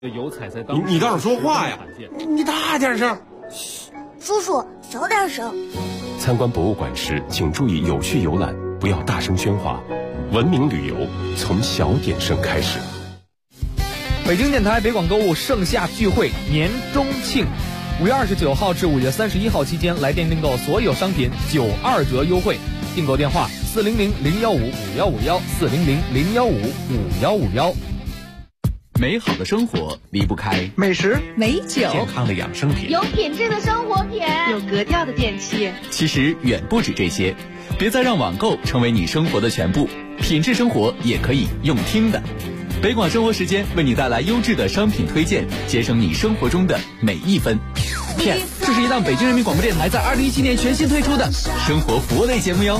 有彩在你倒是说话呀！你大点声。 叔叔小点声。 参观博物馆时，请注意有序游览，不要大声喧哗。文明旅游从小点声开始。 北京电台北广购物盛夏聚会年中庆，5月29号至5月31号期间，来电订购所有商品92折优惠。订购电话400-015-5151，400-015-5151。 美好的生活离不开美食、 美酒、 健康的养生品， 有品质的生活品， 有格调的电器。 其实远不止这些，别再让网购成为你生活的全部，品质生活也可以用听的。北广生活时间为你带来优质的商品推荐，节省你生活中的每一分。片，这是一档北京人民广播电台在2017年全新推出的生活服务类节目哟。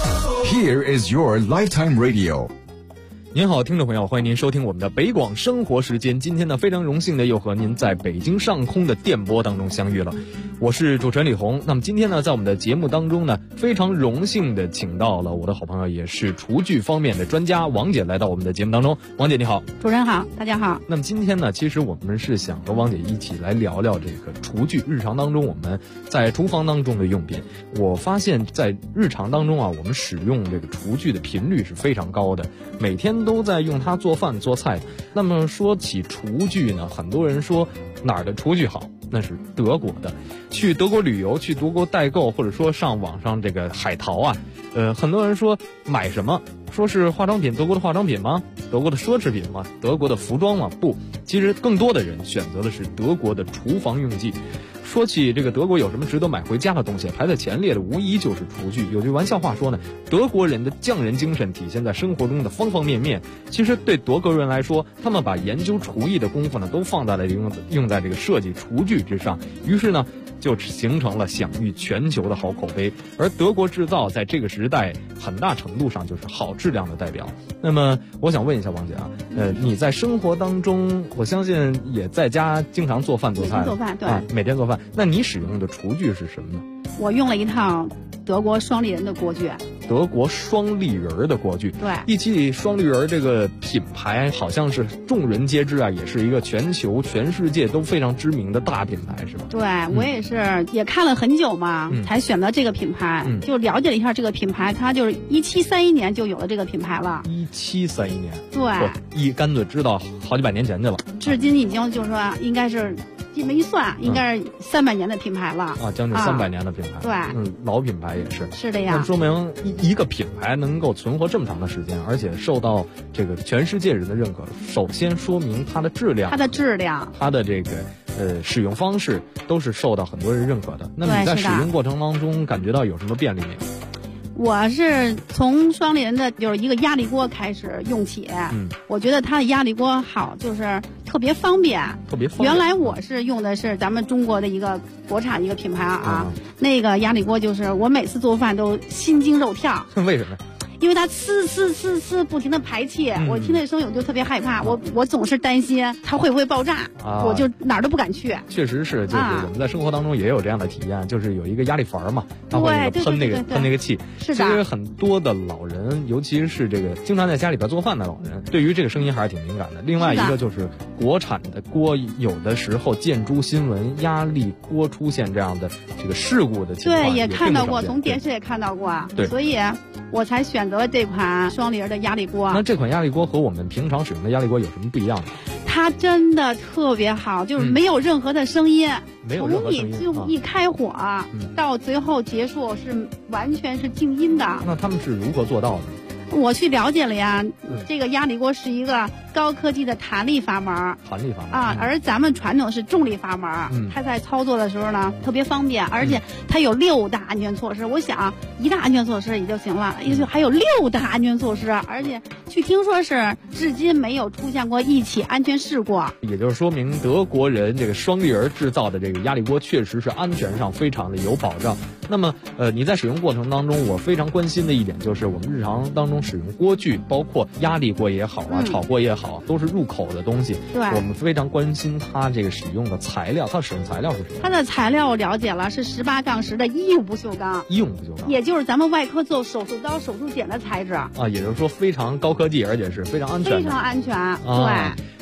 Here is your lifetime radio。 您好，听众朋友，欢迎您收听我们的北广生活时间。今天呢，非常荣幸的又和您在北京上空的电波当中相遇了。我是主持人李红。那么今天呢，在我们的节目当中呢，非常荣幸的请到了我的好朋友，也是厨具方面的专家王姐来到我们的节目当中。王姐你好。 主持人好，大家好。 那么今天呢，其实我们是想和王姐一起来聊聊这个厨具，日常当中我们在厨房当中的用品。我发现在日常当中啊，我们使用这个厨具的频率是非常高的，每天都在用它做饭做菜。那么说起厨具呢，很多人说哪儿的厨具好，那是德国的。去德国旅游，去德国代购，或者说上网上这个海淘啊，很多人说买什么，说是化妆品，德国的化妆品吗？德国的奢侈品吗？德国的服装吗？不，其实更多的人选择的是德国的厨房用具。说起这个德国有什么值得买回家的东西，排在前列的无疑就是厨具。有句玩笑话说呢，德国人的匠人精神体现在生活中的方方面面。其实对德国人来说，他们把研究厨艺的功夫呢，都放在了用在这个设计厨具之上，于是呢就形成了享誉全球的好口碑。而德国制造在这个时代很大程度上就是好质量的代表。那么我想问一下王姐啊，你在生活当中，我相信也在家经常做饭做菜， 做饭对、 每天做饭。那你使用的厨具是什么呢？ 我用了一套德国双立人的锅具。 德国双立人的锅具， 对， 一提起双立人这个品牌，好像是众人皆知啊，也是一个全世界都非常知名的大品牌，是吧？ 对，我也是也看了很久嘛，才选择这个品牌，就了解了一下这个品牌，它就是1731年就有了这个品牌了。 1731年， 对， 一竿子知道好几百年前去了， 至今已经就是说应该是。这么一算，应该是300年的品牌了啊，将近300年的品牌， 对， 老品牌也是。 是的呀。 那说明一个品牌能够存活这么长的时间，而且受到这个全世界人的认可，首先说明它的质量，它的这个使用方式都是受到很多人认可的。那么你在使用过程当中感觉到有什么便利没有？ 我是从双立人的就是一个压力锅开始用起，我觉得它的压力锅好，就是特别方便。原来我是用的是咱们中国的一个国产一个品牌啊，那个压力锅就是我每次做饭都心惊肉跳。 为什么？ 因为它呲不停的排气，我听那声音我就特别害怕，我总是担心它会不会爆炸，我就哪儿都不敢去。 确实是，就是我们在生活当中也有这样的体验，就是有一个压力阀嘛，它会喷那个气。 是的。 其实很多的老人，尤其是这个经常在家里边做饭的老人，对于这个声音还是挺敏感的。另外一个就是国产的锅，有的时候见诸新闻，压力锅出现这样的这个事故的情况， 对，也看到过，从电视也看到过， 对， 所以我才选择了这款双立人的压力锅。 那这款压力锅和我们平常使用的压力锅有什么不一样呢？ 它真的特别好，就是没有任何的声音， 从你就一开火，到最后结束是完全是静音的。 那他们是如何做到的？ 我去了解了呀，这个压力锅是一个高科技的弹力阀门啊，而咱们传统是重力阀门，它在操作的时候呢特别方便，而且它有6大安全措施。我想1大安全措施也就行了，也就还有6大安全措施，而且据听说是至今没有出现过一起安全事故。 也就是说明德国人这个双立人制造的这个压力锅确实是安全上非常的有保障。那么你在使用过程当中，我非常关心的一点就是我们日常当中使用锅具，包括压力锅也好啊，炒锅也好，都是入口的东西。 对， 我们非常关心它这个使用的材料，它使用材料是什么？ 它的材料我了解了，是18-10的医用不锈钢。 医用不锈钢， 也就是咱们外科做手术刀、手术剪的材质啊。 也就是说非常高科技，而且是非常安全的。 非常安全，对。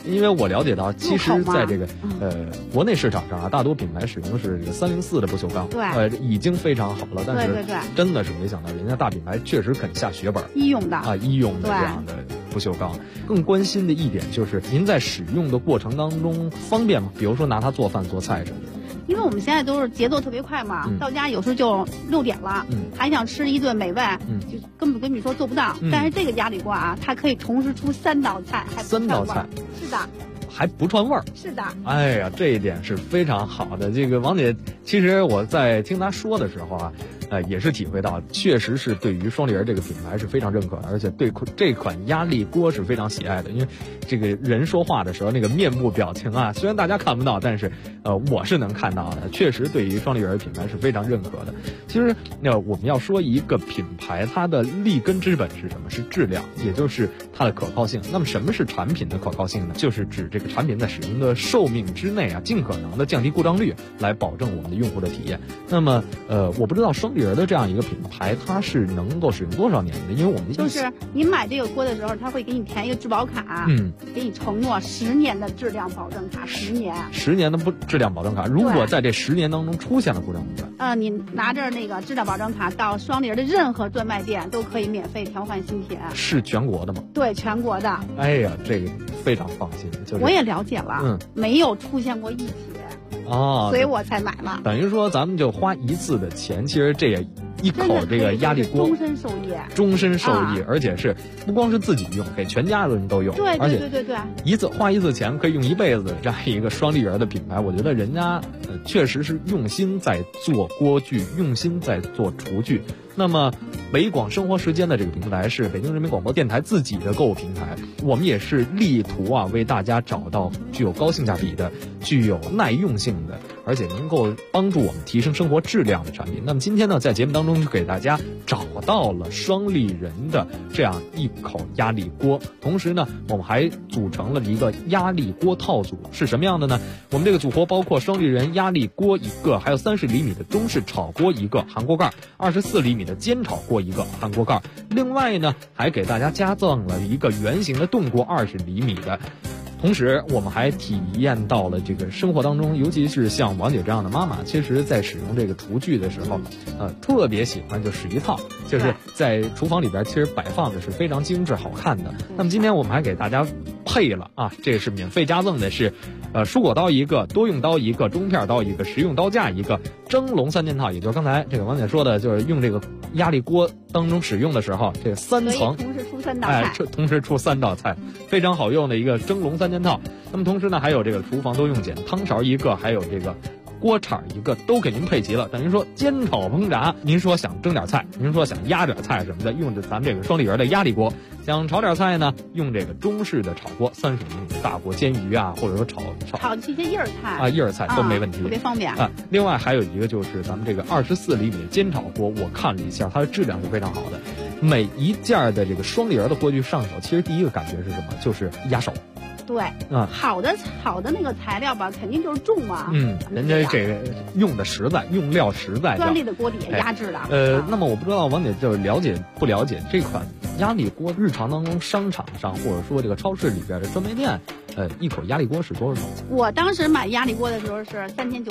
因为我了解到，其实在这个国内市场上啊，大多品牌使用的是这个304的不锈钢， 对， 已经非常好了。但是真的是没想到，人家大品牌确实肯下血本， 医用的啊，医用的这样的不锈钢。更关心的一点就是，您在使用的过程当中方便吗？比如说拿它做饭、做菜什么的。 因为我们现在都是节奏特别快嘛，到家有时候就6点了，还想吃一顿美味，就根本跟你说做不到。但是这个压力锅啊，它可以同时出3道菜，还不串味。3道菜，是的。 还不串味儿， 是的。 哎呀，这一点是非常好的。这个王姐，其实我在听她说的时候啊，也是体会到，确实是对于双立人这个品牌是非常认可的，而且对这款压力锅是非常喜爱的。因为这个人说话的时候那个面部表情啊，虽然大家看不到，但是我是能看到的，确实对于双立人品牌是非常认可的。其实我们要说一个品牌，它的立根之本是什么？是质量，也就是它的可靠性。那么什么是产品的可靠性呢？就是指这个产品在使用的寿命之内啊，尽可能的降低故障率，来保证我们的用户的体验。那么我不知道双立人的这样一个品牌，它是能够使用多少年的？因为我们就是您买这个锅的时候，他会给你填一个质保卡，给你承诺10年的质量保证卡，10年的质量保证卡。如果在这10年当中出现了故障怎么办？ 你拿着那个质量保证卡到双立人的任何专卖店都可以免费调换新品。 是全国的吗？ 对，全国的。 哎呀，这个非常放心。 我也了解了，没有出现过异体所以我才买了。 等于说咱们就花一次的钱，其实这也一口这个压力锅终身受益， 而且是不光是自己用，给全家人都用。 对， 而且花一次钱可以用一辈子的这样一个双立人的品牌，我觉得人家确实是用心在做锅具，用心在做厨具。那么北广生活时间的这个平台是北京人民广播电台自己的购物平台，我们也是力图为大家找到具有高性价比的、具有耐用性的，而且能够帮助我们提升生活质量的产品。那么今天呢，在节目当中就给大家找到了双立人的这样一口压力锅，同时呢，我们还组成了一个压力锅套组，是什么样的呢？我们这个组合包括双立人压力锅1个，还有30厘米的中式炒锅1个含锅盖，24厘米的煎炒锅1个含锅盖，另外呢还给大家加赠了一个圆形的炖锅20厘米的。同时我们还体验到了这个生活当中，尤其是像王姐这样的妈妈，其实在使用这个厨具的时候特别喜欢就使一套，就是在厨房里边其实摆放的是非常精致好看的。那么今天我们还给大家配了这是免费加赠的，是蔬果刀1个，多用刀1个，中片刀1个，食用刀架1个，蒸笼3件套，也就是刚才这个王姐说的，就是用这个压力锅当中使用的时候，这个3层同时出3道菜， 同时出3道菜，非常好用的一个蒸笼3件套。那么同时呢，还有这个厨房多用碱汤勺1个，还有这个锅铲1个，都给您配齐了。等于说煎炒烹炸，您说想蒸点菜，您说想压点菜什么的，用着咱们这个双立人的压力锅；想炒点菜呢，用这个中式的炒锅，30厘米的大锅煎鱼或者说炒这些叶儿菜都没问题， 特别方便另外还有一个就是咱们这个24厘米的煎炒锅，我看了一下，它的质量是非常好的。每一件的这个双立人的锅具上手，其实第一个感觉是什么？就是压手。 对，好的那个材料吧，肯定就是重嘛。 人家这个用的实在，用料实在。 专利的锅底压制的。 那么我不知道王姐就是了解不了解这款压力锅，日常当中商场上或者说这个超市里边的专卖店，一口压力锅是多少钱？ 我当时买压力锅的时候是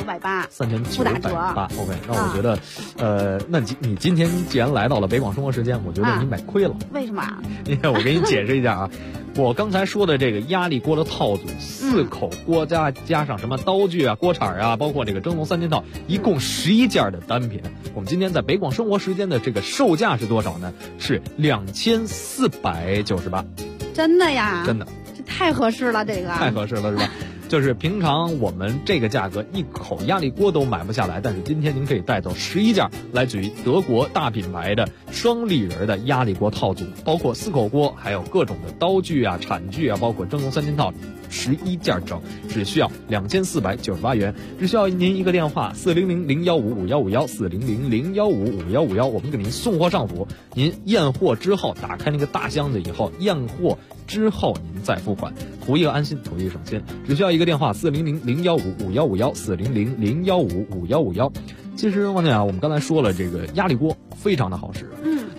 3980，不打折。 OK， 那我觉得，那你今天既然来到了北广生活时间，我觉得你买亏了。 为什么？ 因为我给你解释一下我刚才说的这个压力锅的套组，4口锅加上什么刀具锅铲包括这个蒸笼3件套，一共11件的单品。我们今天在北广生活时间的这个售价是多少呢？是2498。 真的呀？ 真的， 这太合适了，这个太合适了是吧？就是平常我们这个价格一口压力锅都买不下来，但是今天您可以带走11件来自于德国大品牌的双立人的压力锅套组，包括4口锅，还有各种的刀具铲具包括蒸笼3件套，11件整，只需要2498元，只需要您一个电话400-015-5151，400-015-5151，我们给您送货上府。您验货之后打开那个大箱子以后，验货之后您再付款，图一个安心，图一个省心，只需要一个电话400-015-5151，400-015-5151。其实王姐我们刚才说了，这个压力锅非常的好使，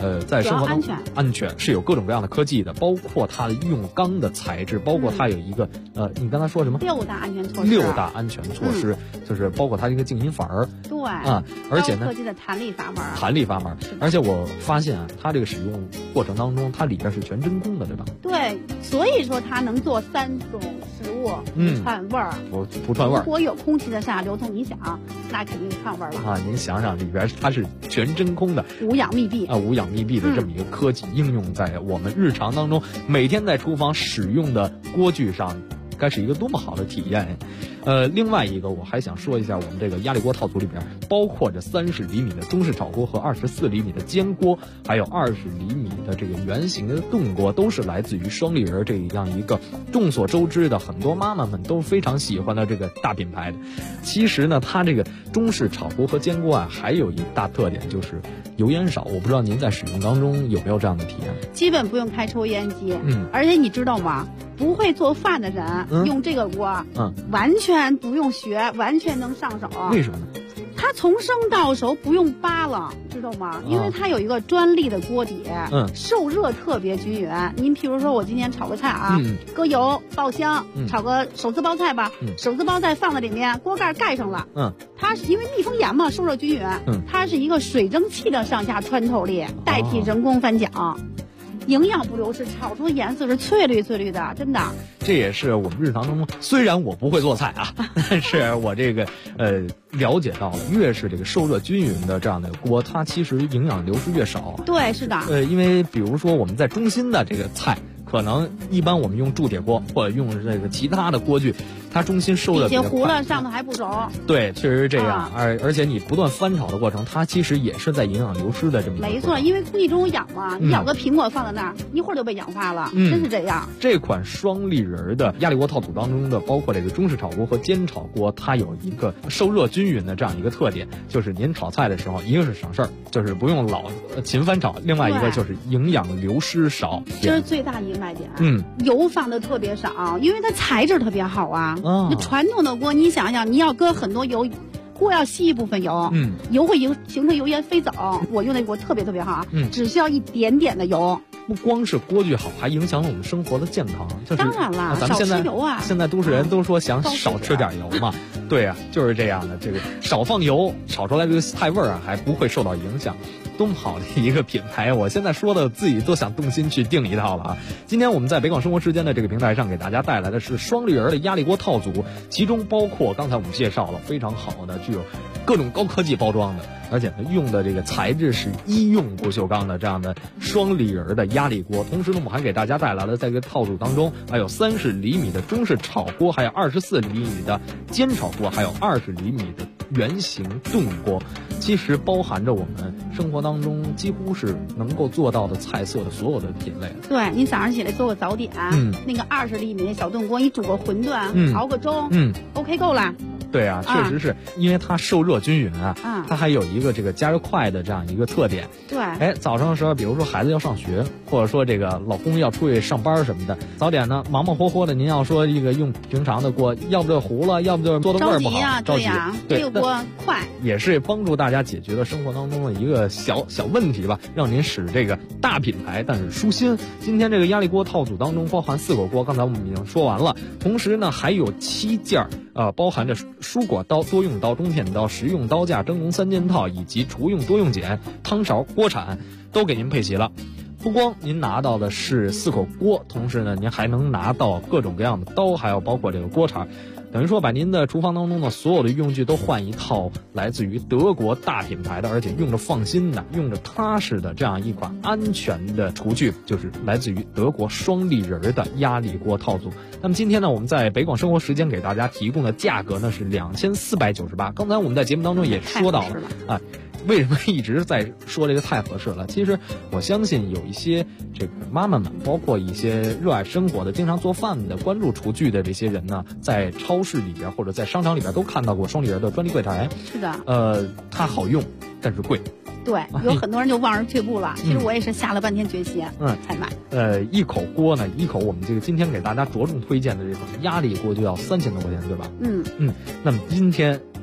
在生活当中安全是有各种各样的科技的，包括它用钢的材质，包括它有一个你刚才说什么 ？6大安全措施。 6大安全措施，就是包括它一个静音阀儿。 对而且呢， 高科技的弹力阀门。 弹力阀门，而且我发现啊，它这个使用过程当中，它里边是全真空的，对吧？ 对，所以说它能做3种食物不串味儿， 不串味儿。 如果有空气的上下流通，你想，那肯定串味儿了啊！您想想，里边它是全真空的， 无氧密闭无氧密闭的这么一个科技应用在我们日常当中，每天在厨房使用的锅具上，该是一个多么好的体验。另外一个我还想说一下，我们这个压力锅套组里边包括着30厘米的中式炒锅和24厘米的煎锅，还有20厘米的这个圆形的炖锅，都是来自于双立人这样一个众所周知的很多妈妈们都非常喜欢的这个大品牌的。其实呢，它这个中式炒锅和煎锅啊，还有一大特点就是油烟少。我不知道您在使用当中有没有这样的体验？ 基本不用开抽烟机，而且你知道吗？不会做饭的人用这个锅，完全不用学，完全能上手。 为什么呢？ 它从生到熟不用扒拉，知道吗？因为它有一个专利的锅底，受热特别均匀。您譬如说我今天炒个菜啊，搁油爆香，炒个手撕包菜吧，手撕包菜放在里面，锅盖盖上了，它是因为密封严嘛，受热均匀，它是一个水蒸气的上下穿透力，代替人工翻搅。营养不流失，炒出的颜色是翠绿翠绿的，真的。 这也是我们日常当中，虽然我不会做菜啊，但是我这个了解到，越是这个受热均匀的这样的锅，它其实营养流失越少。 对，是的。 因为比如说我们在中心的这个菜，可能一般我们用铸铁锅或者用这个其他的锅具，它中心受热比较快， 底下糊了，上头还不熟。 对，确实是这样。而且你不断翻炒的过程，它其实也是在营养流失的这么一个过程。 没错，因为空气中有氧嘛，你咬个苹果放在那儿，一会儿就被氧化了，真是这样。 这款双立人的压力锅套组当中的，包括这个中式炒锅和煎炒锅，它有一个受热均匀的这样一个特点，就是您炒菜的时候，一个是省事儿，就是不用老勤翻炒；另外一个就是营养流失少， 这是最大一个卖点。油放的特别少，因为它材质特别好啊。那传统的锅，你想想，你要搁很多油，锅要吸一部分油，油会形成油烟飞走。我用那锅特别特别好啊，只需要一点点的油。 不光是锅具好，还影响了我们生活的健康。 当然了， 咱们现在少吃油啊！ 现在都市人都说想少吃点油嘛，对啊，就是这样的。这个少放油，炒出来这个菜味儿啊，还不会受到影响。多么好的一个品牌！我现在说的自己都想动心去订一套了啊！今天我们在北广生活时间的这个平台上给大家带来的是双立人的压力锅套组，其中包括刚才我们介绍了非常好的具有各种高科技包装的，而且呢用的这个材质是医用不锈钢的这样的双立人的压力锅。同时呢，我们还给大家带来了在这个套组当中还有30厘米的中式炒锅，还有24厘米的煎炒锅，还有20厘米的圆形炖锅。其实包含着我们生活当中几乎是能够做到的菜色的所有的品类。 对，你早上起来做个早点，那个20厘米的小炖锅，你煮个馄饨，熬个粥，OK 够了。 对啊，确实是因为它受热均匀啊，它还有一个这个加热快的这样一个特点。 对， 早上的时候，比如说孩子要上学，或者说这个老公要出去上班什么的，早点呢忙忙活活的，您要说这个用平常的锅，要不就糊了，要不就做的味儿不好， 着急啊，这个锅快， 也是帮助大家解决了生活当中的一个小问题吧，让您使这个大品牌但是舒心。今天这个压力锅套组当中包含4口锅，刚才我们已经说完了，同时呢还有7件包含着蔬果刀、多用刀、中片刀、食用刀架、蒸笼3件套以及厨用多用碱、汤勺、锅铲都给您配齐了。不光您拿到的是4口锅，同时呢您还能拿到各种各样的刀，还有包括这个锅铲，等于说把您的厨房当中的所有的用具都换一套来自于德国大品牌的，而且用着放心的、用着踏实的这样一款安全的厨具，就是来自于德国双立人的压力锅套组。那么今天呢，我们在北广生活时间给大家提供的价格呢是2498。刚才我们在节目当中也说到了啊，为什么一直在说这个太合适了？其实我相信有一些这个妈妈们，包括一些热爱生活的、经常做饭的、关注厨具的这些人呢，在超市里边或者在商场里边都看到过双立人的专利柜台。 是的， 它好用，但是贵。 对，有很多人就望而却步了。其实我也是下了半天决心，才买。 一口锅呢，一口我们这个今天给大家着重推荐的这种压力锅就要3000多块钱，对吧？那么今天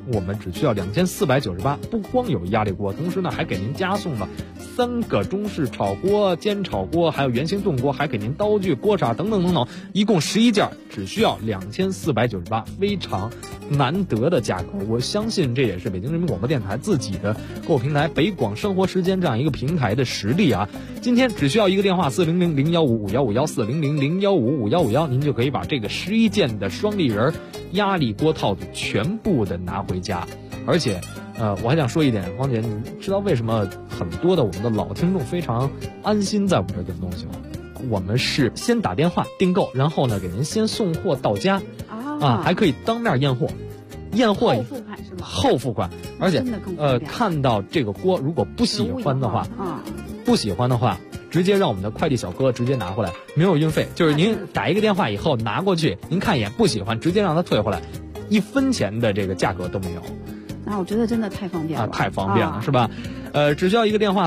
我们只需要2498，不光有压力锅，同时呢还给您加送了3个中式炒锅、煎炒锅，还有圆形炖锅，还给您刀具、锅铲等等等等，一共11件，只需要2498，非常难得的价格。我相信这也是北京人民广播电台自己的购物平台北广生活时间这样一个平台的实力啊。今天只需要一个电话400-015-5151，400-015-5151，您就可以把这个11件的双立人压力锅套组全部的拿回家。而且我还想说一点，芳姐，你知道为什么很多的我们的老听众非常安心在我们这订东西吗？我们是先打电话订购，然后呢给您先送货到家还可以当面验货后付款是吗？ 后付款，而且看到这个锅如果不喜欢的话直接让我们的快递小哥直接拿回来，没有运费，就是您打一个电话以后拿过去，您看一眼不喜欢直接让他退回来，1分钱的这个价格都没有。 那我觉得真的太方便了太方便了是吧？只需要一个电话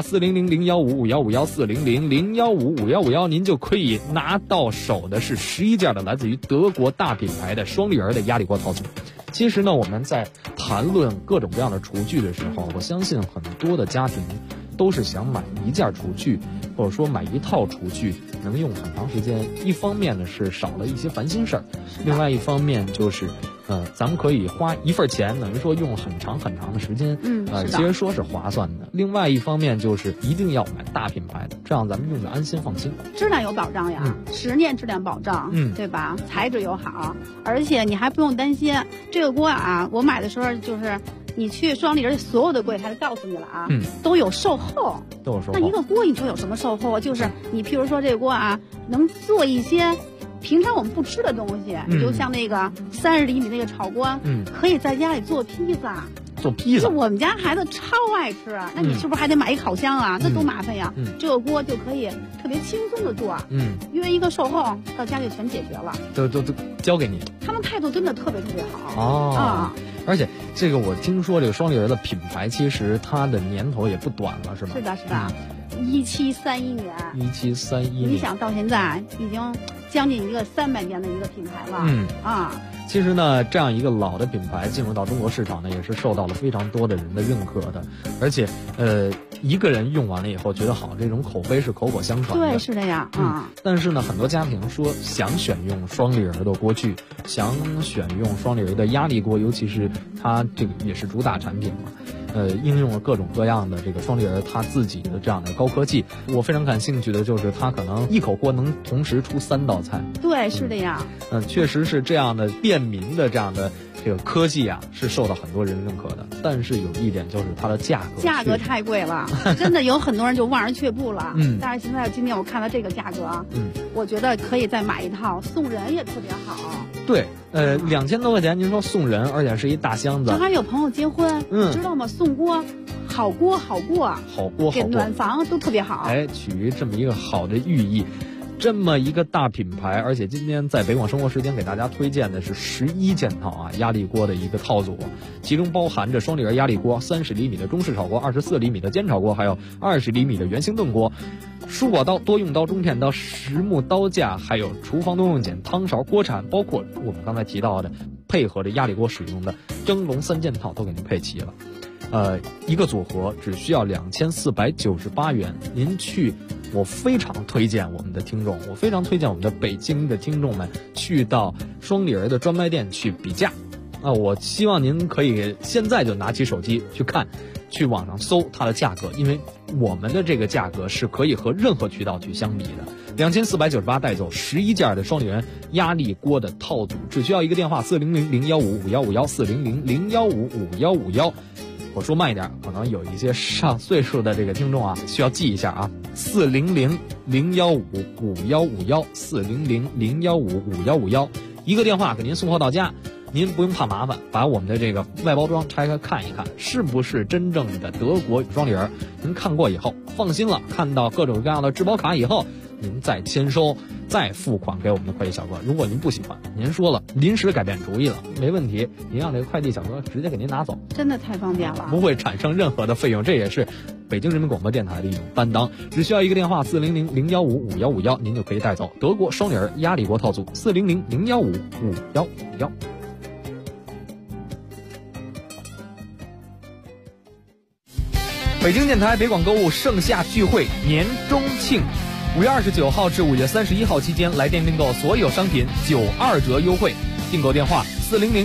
400-015-5151，400-015-5151，您就可以拿到手的是11件的来自于德国大品牌的双立人的压力锅套组。其实呢，我们在谈论各种各样的厨具的时候，我相信很多的家庭都是想买一件厨具，或者说买一套厨具能用很长时间。一方面呢是少了一些烦心事儿，另外一方面就是咱们可以花一份钱，等于说用很长很长的时间，其实说是划算的。另外一方面就是一定要买大品牌的，这样咱们用着安心放心。 质量有保障呀，10年质量保障，对吧？材质又好，而且你还不用担心这个锅啊。我买的时候就是你去双立人所有的柜台都告诉你了啊，都有售后。那一个锅你说有什么售后啊？就是你譬如说这个锅啊，能做一些平常我们不吃的东西，你就像那个30厘米那个炒锅，可以在家里做披萨。就我们家孩子超爱吃，那你是不是还得买一烤箱啊？那多麻烦呀！这个锅就可以特别轻松的做，约一个售后到家里全解决了， 都交给你。 他们态度真的特别特别好而且这个我听说这个双立人的品牌其实它的年头也不短了，是吧？ 是的，1731年。 1731年， 你想到现在已经将近一个300年的一个品牌了。 其实呢，这样一个老的品牌进入到中国市场呢，也是受到了非常多的人的认可的。而且一个人用完了以后觉得好，这种口碑是口口相传的。 对，是这样但是呢，很多家庭说想选用双立人的锅具，想选用双立人的压力锅，尤其是它这个也是主打产品嘛。应用了各种各样的这个双立人它自己的这样的高科技。我非常感兴趣的就是它可能一口锅能同时出3道菜。 对，是的呀。 确实是这样的便民的这样的这个科技啊，是受到很多人认可的。但是有一点就是它的价格太贵了，真的有很多人就望而却步了。但是现在今天我看到这个价格，我觉得可以再买一套送人也特别好。 对，2000多块钱，您说送人，而且是一大箱子。 正好有朋友结婚，知道吗？送锅，好过，给暖房都特别好。 取于这么一个好的寓意。这么一个大品牌，而且今天在北广生活时间给大家推荐的是11件套压力锅的一个套组，其中包含着双立人压力锅、30厘米的中式炒锅、24厘米的煎炒锅，还有20厘米的圆形炖锅、蔬果刀、多用刀、中片刀、实木刀架，还有厨房多用碱、汤勺、锅铲，包括我们刚才提到的配合着压力锅使用的蒸笼3件套都给您配齐了。一个组合只需要2498元，您我非常推荐我们的听众，我非常推荐我们的北京的听众们去到双立人的专卖店去比价。我希望您可以现在就拿起手机去网上搜它的价格，因为我们的这个价格是可以和任何渠道去相比的。2498带走11件的双立人压力锅的套组，只需要一个电话400-015-5151，400-015-5151。我说慢一点，可能有一些上岁数的这个听众需要记一下啊，400-015-5151，400-015-5151，一个电话给您送货到家。您不用怕麻烦，把我们的这个外包装拆开看一看，是不是真正的德国双立人。您看过以后放心了，看到各种各样的质保卡以后，您再签收，再付款给我们的快递小哥。如果您不喜欢，您说了临时改变主意了，没问题，您让这个快递小哥直接给您拿走， 真的太方便了， 不会产生任何的费用。这也是北京人民广播电台的一种担当。只需要一个电话400-015-5151，您就可以带走德国双立人压力锅套组，400-015-5151。 北京电台北广购物盛夏聚会年中庆，5月29号至5月31号期间，来电订购所有商品92折优惠。订购电话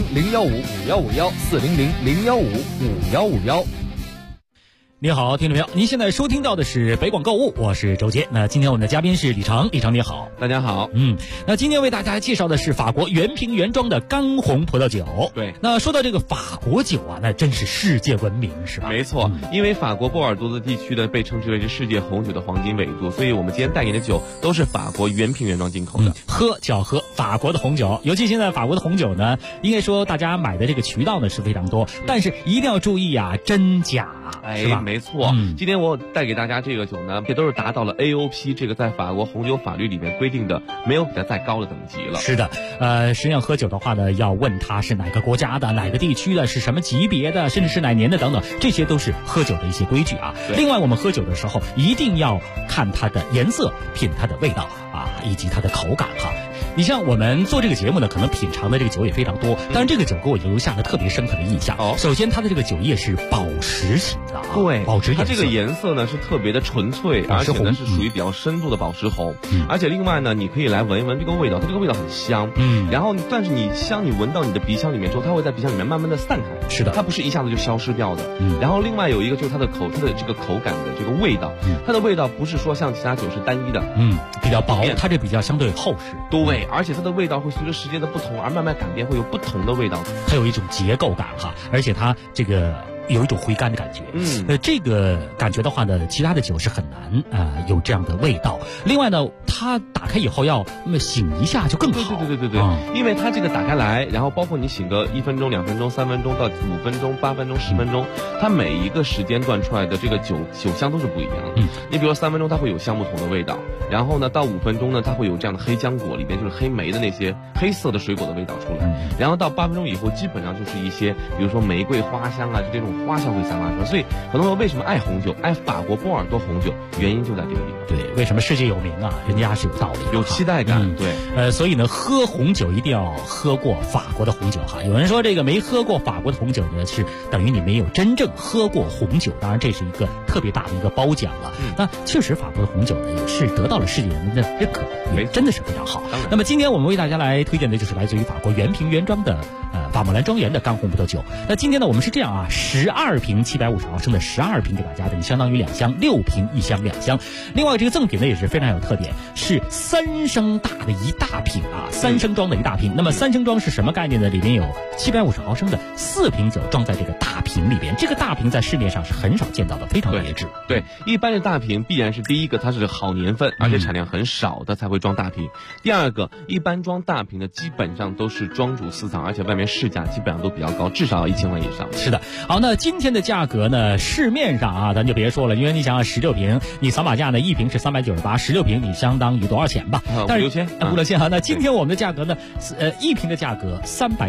400-015-5151，400-015-5151。 你好，听众朋友，您现在收听到的是北广购物，我是周杰。那今天我们的嘉宾是李成，李成你好。 大家好。 那今天为大家介绍的是法国原瓶原装的干红葡萄酒。 对， 那说到这个法国酒啊，那真是世界闻名，是吧？ 没错，因为法国波尔多的地区呢被称之为是世界红酒的黄金纬度，所以我们今天带给的酒都是法国原瓶原装进口的。 喝就要喝法国的红酒，尤其现在法国的红酒呢，应该说大家买的这个渠道呢是非常多，但是一定要注意啊，真假，是吧？ 没错。今天我带给大家这个酒呢，这都是达到了 AOP 这个在法国红酒法律里面规定的没有比它再高的等级了。 是的，实际上喝酒的话呢，要问它是哪个国家的、哪个地区的、是什么级别的，甚至是哪年的等等，这些都是喝酒的一些规矩啊。另外，我们喝酒的时候一定要看它的颜色，品它的味道啊，以及它的口感哈。你像我们做这个节目呢，可能品尝的这个酒也非常多，但是这个酒给我留下了特别深刻的印象。首先它的这个酒液是宝石型的， 对， 宝石颜色。 它这个颜色呢是特别的纯粹，而且呢是属于比较深度的宝石红。而且另外呢，你可以来闻一闻这个味道，它这个味道很香。然后但是你闻到你的鼻腔里面之后，它会在鼻腔里面慢慢的散开。 是的， 它不是一下子就消失掉的。然后另外有一个就是它的这个口感的这个味道，它的味道不是说像其他酒是单一的， 比较薄，它这比较相对厚实。 对，而且它的味道会随着时间的不同而慢慢改变，会有不同的味道。 它有一种结构感哈，而且它这个有一种回甘的感觉。这个感觉的话呢，其他的酒是很难有这样的味道。另外呢，它打开以后要醒一下就更好。 对，因为它这个打开来，然后包括你醒个1分钟、2分钟、3分钟到5分钟、8分钟、10分钟，它每一个时间段出来的这个酒香都是不一样的。你比如说3分钟它会有橡木桶的味道，然后呢到5分钟呢它会有这样的黑浆果，里面就是黑莓的那些黑色的水果的味道出来，然后到8分钟以后基本上就是一些比如说玫瑰花香啊，就这种花香会散发出来。所以很多人为什么爱红酒，爱法国波尔多红酒，原因就在这个地方。 对，为什么世界有名啊？人家是有道理的， 有期待感。 对，所以呢，喝红酒一定要喝过法国的红酒哈。有人说这个没喝过法国的红酒呢，是等于你没有真正喝过红酒。当然，这是一个特别大的一个褒奖了。那确实，法国的红酒呢也是得到了世界人民的认可，也真的是非常好。那么今天我们为大家来推荐的就是来自于法国原瓶原装的法莫兰庄园的干红葡萄酒。那今天呢，我们是这样啊，12瓶750毫升的12瓶给大家的，相当于2箱，6瓶1箱2箱。另外这个赠品呢也是非常有特点，是3升大的一大瓶啊，3升装的一大瓶。那么3升装是什么概念呢？里面有750毫升的4瓶酒装在这个大瓶里边，这个大瓶在市面上是很少见到的，非常别致。 对，一般的大瓶必然是第一个它是好年份，而且产量很少的才会装大瓶。第二个，一般装大瓶的基本上都是庄主私藏，而且外面市价基本上都比较高，至少要1000万以上。 是的。好，那今天的价格呢，市面上啊咱就别说了，因为你想16瓶，你扫码价呢，1瓶是398，16瓶你相当于多少钱吧 ？5、6千 ，5、6千哈。那今天我们的价格呢，1瓶的价格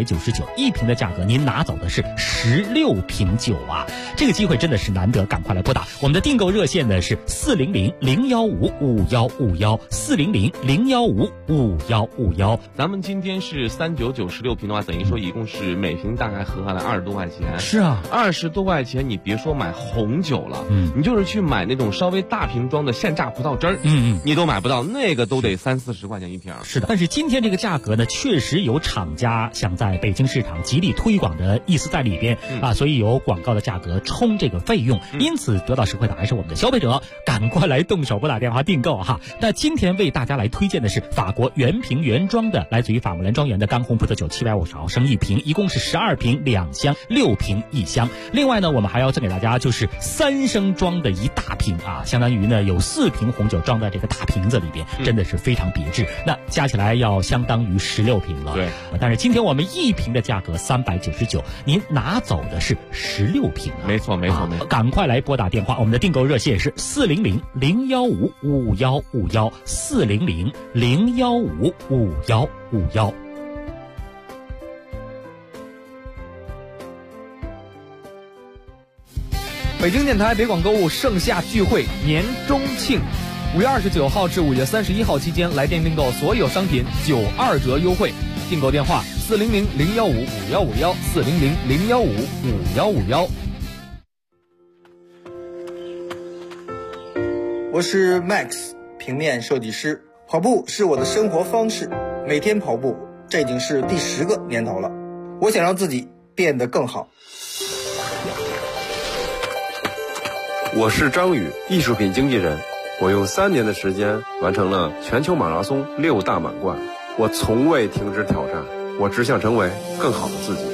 399，1瓶的价格您拿走的是16瓶酒啊！这个机会真的是难得，赶快来拨打我们的订购热线呢是400-015-5151，400-015-5151。 咱们今天是39916瓶的话，等于说一共是每瓶大概合下来20多块钱。 是啊 ，20多块钱，你别说买红酒了，你就是去买那种稍微大瓶装的现榨葡萄汁儿，你都买不到，那个都得30-40块钱一瓶。 是的，但是今天这个价格呢，确实有厂家想在北京市场极力推广的意思在里边啊，所以有广告的价格冲这个费用，因此得到实惠的还是我们的消费者，赶快来动手拨打电话订购哈。那今天为大家来推荐的是法国原瓶原装的，来自于法莫兰庄园的干红葡萄酒，750毫升1瓶，一共是12瓶2箱，6瓶1箱。另外呢，我们还要赠给大家就是3升装的一大瓶啊，相当于呢有4瓶红酒装在这个大瓶子里边，真的是非常别致。那加起来要相当于16瓶了。 对， 但是今天我们1瓶的价格399，您拿走的是16瓶啊。 没错。 赶快来拨打电话，我们的订购热线是400-015-5151，400-015-5151。 北京电台北广购物盛夏聚会年中庆，5月29号至5月31号期间，来电订购所有商品92折优惠。订购电话400-015-5151，400-015-5151。 我是 Max， 平面设计师。跑步是我的生活方式，每天跑步，这已经是第10个年头了。我想让自己变得更好。 我是张宇，艺术品经纪人。我用3年的时间完成了全球马拉松6大满贯。我从未停止挑战，我只想成为更好的自己。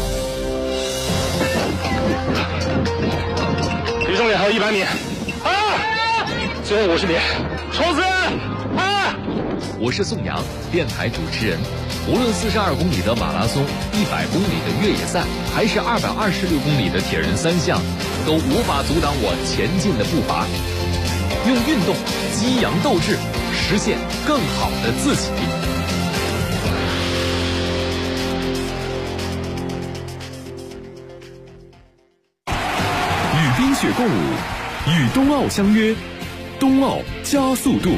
离终点还有100米，最后50米，冲刺！ 我是宋阳，电台主持人。无论42公里的马拉松、100公里的越野赛，还是226公里的铁人3项，都无法阻挡我前进的步伐。用运动激扬斗志，实现更好的自己。 与冰雪共舞，与冬奥相约，冬奥加速度。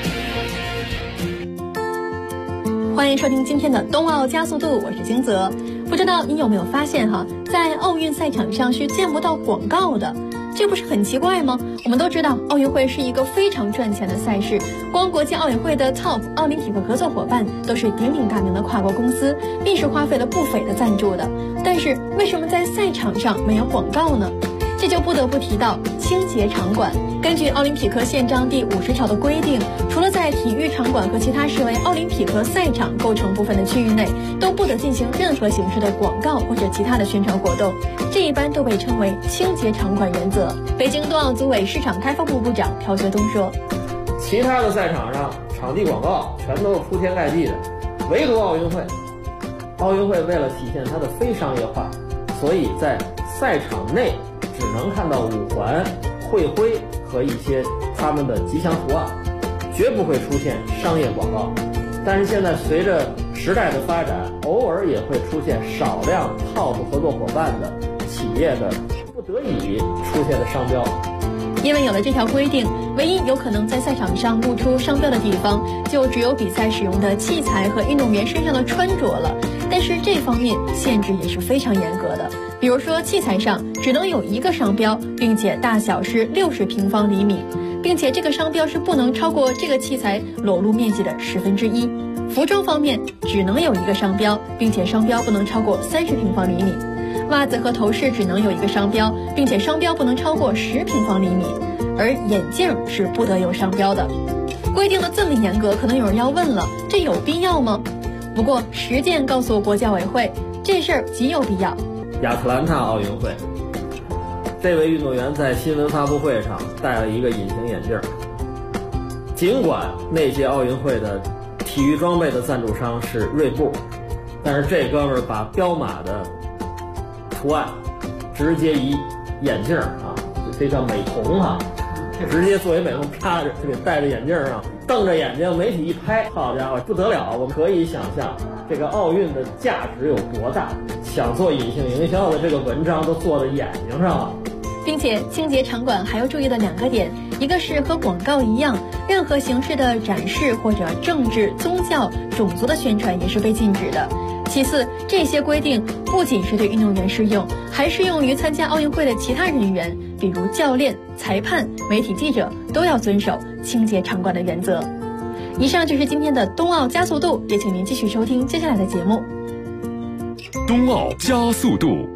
欢迎收听今天的冬奥加速度，我是金泽。不知道你有没有发现在奥运赛场上是见不到广告的，这不是很奇怪吗？我们都知道奥运会是一个非常赚钱的赛事，光国际奥委会的 TOP 奥林匹克合作伙伴都是鼎鼎大名的跨国公司，必是花费了不菲的赞助的。但是为什么在赛场上没有广告呢？这就不得不提到清洁场馆。根据奥林匹克宪章第50条的规定，除了在体育场馆和其他视为奥林匹克赛场构成部分的区域内，都不得进行任何形式的广告或者其他的宣传活动，这一般都被称为清洁场馆原则。北京冬奥组委市场开发部部长朴学东说， 其他的赛场上场地广告全都是铺天盖地的，唯独奥运会为了体现它的非商业化，所以在赛场内只能看到5环、会徽和一些他们的吉祥图案，绝不会出现商业广告。但是现在随着时代的发展，偶尔也会出现少量 TOP 合作伙伴的企业的不得已出现的商标。 因为有了这条规定，唯一有可能在赛场上露出商标的地方，就只有比赛使用的器材和运动员身上的穿着了。但是这方面限制也是非常严格的，比如说器材上只能有1个商标，并且大小是60平方厘米，并且这个商标是不能超过这个器材裸露面积的1/10。服装方面只能有1个商标，并且商标不能超过30平方厘米。袜子和头饰只能有1个商标，并且商标不能超过10平方厘米，而眼镜是不得有商标的。规定的这么严格，可能有人要问了，这有必要吗？不过实践告诉国际奥委会，这事儿极有必要。 亚特兰大奥运会，这位运动员在新闻发布会上戴了一个隐形眼镜。尽管那届奥运会的体育装备的赞助商是锐步，但是这哥们儿把彪马的图案直接以眼镜这叫美瞳直接作为美瞳啪着就给戴着眼镜上，瞪着眼睛，媒体一拍，好家伙不得了！我们可以想象这个奥运的价值有多大，想做隐性营销的这个文章都做在眼睛上了。 并且清洁场馆还要注意的2个点，一个是和广告一样，任何形式的展示或者政治、宗教、种族的宣传也是被禁止的。其次，这些规定不仅是对运动员适用，还适用于参加奥运会的其他人员，比如教练、裁判、媒体记者，都要遵守清洁场馆的原则。以上就是今天的冬奥加速度，也请您继续收听接下来的节目。 冬奥加速度，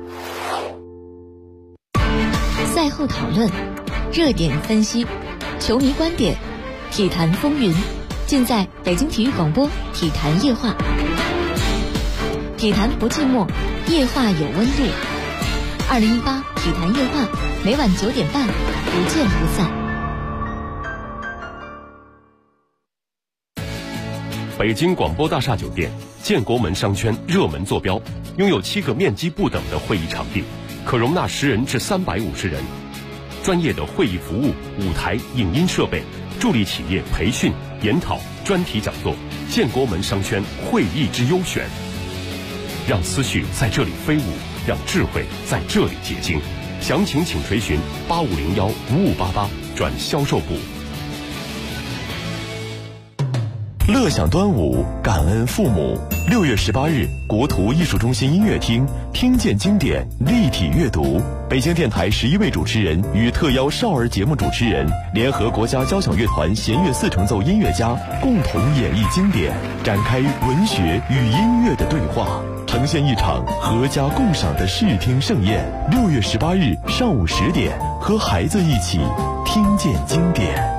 赛后讨论，热点分析，球迷观点，体坛风云，尽在北京体育广播体坛夜话。体坛不寂寞，夜话有温度。2018体坛夜话，每晚9点半，不见不散。 北京广播大厦酒店建国门商圈热门坐标，拥有7个面积不等的会议场地，可容纳10人至350人。专业的会议服务、舞台、影音设备，助力企业培训、研讨、专题讲座。建国门商圈会议之优选，让思绪在这里飞舞，让智慧在这里结晶。详情请垂询8501-5588转销售部。 乐享端午，感恩父母。6月18日，国图艺术中心音乐厅，听见经典，立体阅读。北京电台11位主持人与特邀少儿节目主持人，联合国家交响乐团弦乐4重奏音乐家，共同演绎经典，展开文学与音乐的对话，呈现一场合家共赏的视听盛宴。6月18日上午10点，和孩子一起听见经典。